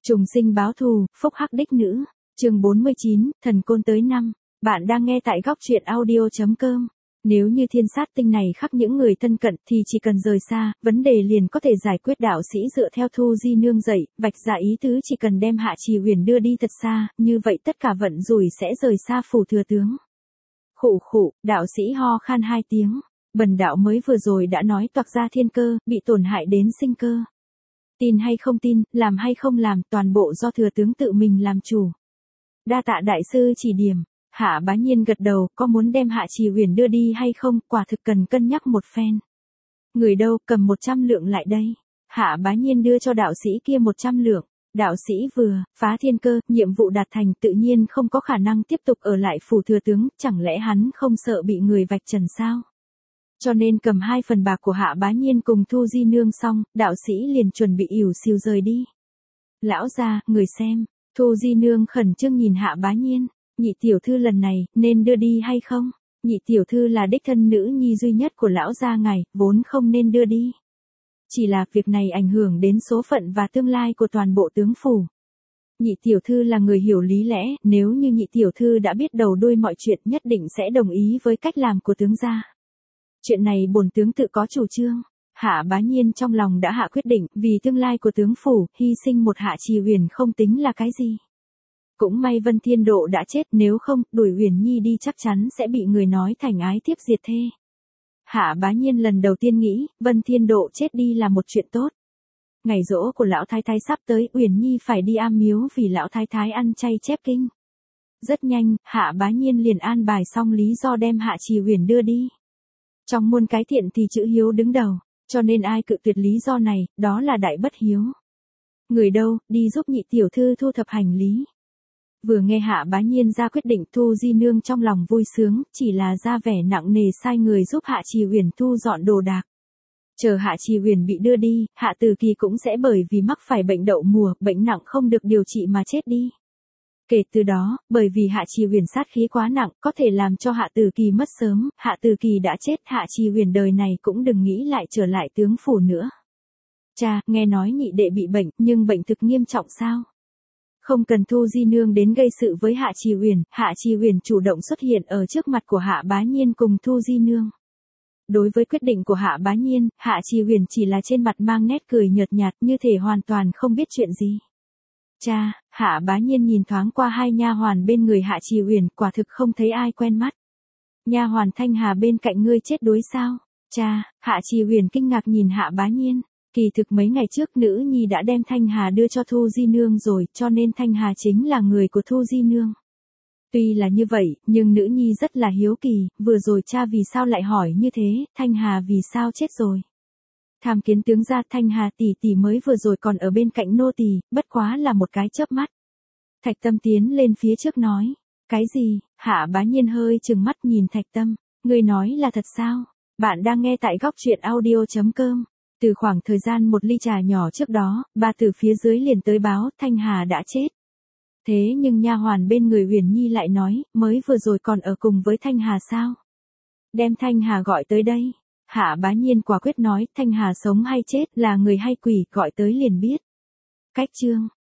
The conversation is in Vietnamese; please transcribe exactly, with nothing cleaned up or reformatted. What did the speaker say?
Trùng sinh báo thù, phúc hắc đích nữ. Chương bốn mươi chín, thần côn tới năm. Bạn đang nghe tại góc truyện audio chấm com. Nếu như thiên sát tinh này khắc những người thân cận thì chỉ cần rời xa, vấn đề liền có thể giải quyết. Đạo sĩ dựa theo Thu Di Nương dạy, vạch ra ý tứ chỉ cần đem Hạ Trì Huyền đưa đi thật xa, như vậy tất cả vận rủi sẽ rời xa phủ thừa tướng. Khụ khụ, đạo sĩ ho khan hai tiếng. Bần đạo mới vừa rồi đã nói toạc ra thiên cơ, bị tổn hại đến sinh cơ. Tin hay không tin, làm hay không làm, toàn bộ do thừa tướng tự mình làm chủ. Đa tạ đại sư chỉ điểm. Hạ Bá Nhiên gật đầu, có muốn đem Hạ Trì Huyền đưa đi hay không, quả thực cần cân nhắc một phen. Người đâu, cầm một trăm lượng lại đây. Hạ Bá Nhiên đưa cho đạo sĩ kia một trăm lượng. Đạo sĩ vừa, phá thiên cơ, nhiệm vụ đạt thành tự nhiên không có khả năng tiếp tục ở lại phủ thừa tướng, chẳng lẽ hắn không sợ bị người vạch trần sao? Cho nên cầm hai phần bạc của Hạ Bá Nhiên cùng Thu Di Nương xong, đạo sĩ liền chuẩn bị ỉu xìu rời đi. Lão gia, người xem, Thu Di Nương khẩn trương nhìn Hạ Bá Nhiên, nhị tiểu thư lần này, nên đưa đi hay không? Nhị tiểu thư là đích thân nữ nhi duy nhất của lão gia ngài, vốn không nên đưa đi. Chỉ là việc này ảnh hưởng đến số phận và tương lai của toàn bộ tướng phủ. Nhị tiểu thư là người hiểu lý lẽ, nếu như nhị tiểu thư đã biết đầu đuôi mọi chuyện nhất định sẽ đồng ý với cách làm của tướng gia. Chuyện này bổn tướng tự có chủ trương. Hạ Bá Nhiên trong lòng đã hạ quyết định, vì tương lai của tướng phủ, hy sinh một Hạ Trì Huyền không tính là cái gì. Cũng may Vân Thiên Độ đã chết, nếu không, đuổi Huyền Nhi đi chắc chắn sẽ bị người nói thành ái thiếp diệt thê. Hạ Bá Nhiên lần đầu tiên nghĩ, Vân Thiên Độ chết đi là một chuyện tốt. Ngày giỗ của lão thái thái sắp tới, Huyền Nhi phải đi am miếu vì lão thái thái ăn chay chép kinh. Rất nhanh, Hạ Bá Nhiên liền an bài xong lý do đem Hạ Trì Huyền đưa đi. Trong muôn cái thiện thì chữ hiếu đứng đầu, cho nên ai cự tuyệt lý do này, đó là đại bất hiếu. Người đâu, đi giúp nhị tiểu thư thu thập hành lý. Vừa nghe Hạ Bá Nhiên ra quyết định, Thu Di Nương trong lòng vui sướng, chỉ là ra vẻ nặng nề sai người giúp Hạ Trì Huyền thu dọn đồ đạc. Chờ Hạ Trì Huyền bị đưa đi, Hạ Từ Kỳ cũng sẽ bởi vì mắc phải bệnh đậu mùa, bệnh nặng không được điều trị mà chết đi. Kể từ đó, bởi vì Hạ Trì Huyền sát khí quá nặng, có thể làm cho Hạ Từ Kỳ mất sớm, Hạ Từ Kỳ đã chết, Hạ Trì Huyền đời này cũng đừng nghĩ lại trở lại tướng phủ nữa. Cha, nghe nói nhị đệ bị bệnh, nhưng bệnh thực nghiêm trọng sao? Không cần Thu Di Nương đến gây sự với Hạ Trì Huyền, Hạ Trì Huyền chủ động xuất hiện ở trước mặt của Hạ Bá Nhiên cùng Thu Di Nương. Đối với quyết định của Hạ Bá Nhiên, Hạ Trì Huyền chỉ là trên mặt mang nét cười nhợt nhạt, như thể hoàn toàn không biết chuyện gì. Cha, Hạ Bá Nhiên nhìn thoáng qua hai nha hoàn bên người Hạ Trì Huyền, quả thực không thấy ai quen mắt. Nha hoàn Thanh Hà bên cạnh ngươi chết đuối sao? Cha, Hạ Trì Huyền kinh ngạc nhìn Hạ Bá Nhiên. Kỳ thực mấy ngày trước nữ nhi đã đem Thanh Hà đưa cho Thu Di Nương rồi, cho nên Thanh Hà chính là người của Thu Di Nương. Tuy là như vậy, nhưng nữ nhi rất là hiếu kỳ, vừa rồi cha vì sao lại hỏi như thế, Thanh Hà vì sao chết rồi? Tham kiến tướng gia, Thanh Hà tỷ tỷ mới vừa rồi còn ở bên cạnh nô tỳ, bất quá là một cái chớp mắt. Thạch Tâm tiến lên phía trước nói, cái gì? Hạ Bá Nhiên hơi trừng mắt nhìn Thạch Tâm, ngươi nói là thật sao? Bạn đang nghe tại góc truyện audio chấm com. Từ khoảng thời gian một ly trà nhỏ trước đó, bà từ phía dưới liền tới báo, Thanh Hà đã chết. Thế nhưng nha hoàn bên người Huyền Nhi lại nói, mới vừa rồi còn ở cùng với Thanh Hà sao? Đem Thanh Hà gọi tới đây. Hạ Bá Nhiên quả quyết nói, Thanh Hà sống hay chết, là người hay quỷ, gọi tới liền biết. Cách chương,